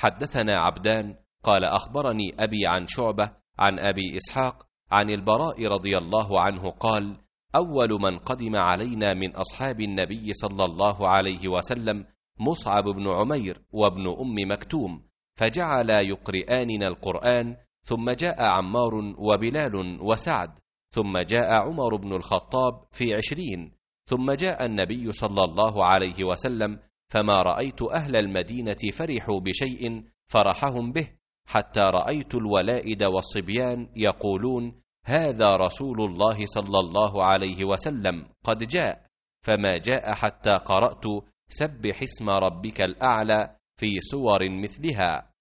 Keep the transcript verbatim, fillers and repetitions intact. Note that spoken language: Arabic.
حدثنا عبدان قال أخبرني أبي عن شعبة عن أبي إسحاق عن البراء رضي الله عنه قال: أول من قدم علينا من أصحاب النبي صلى الله عليه وسلم مصعب بن عمير وابن أم مكتوم، فجعلا يقرئاننا القرآن، ثم جاء عمار وبلال وسعد، ثم جاء عمر بن الخطاب في عشرين، ثم جاء النبي صلى الله عليه وسلم، فما رأيت أهل المدينة فرحوا بشيء فرحهم به، حتى رأيت الولائد والصبيان يقولون: هذا رسول الله صلى الله عليه وسلم قد جاء، فما جاء حتى قرأت: سبح اسم ربك الأعلى في سور مثلها.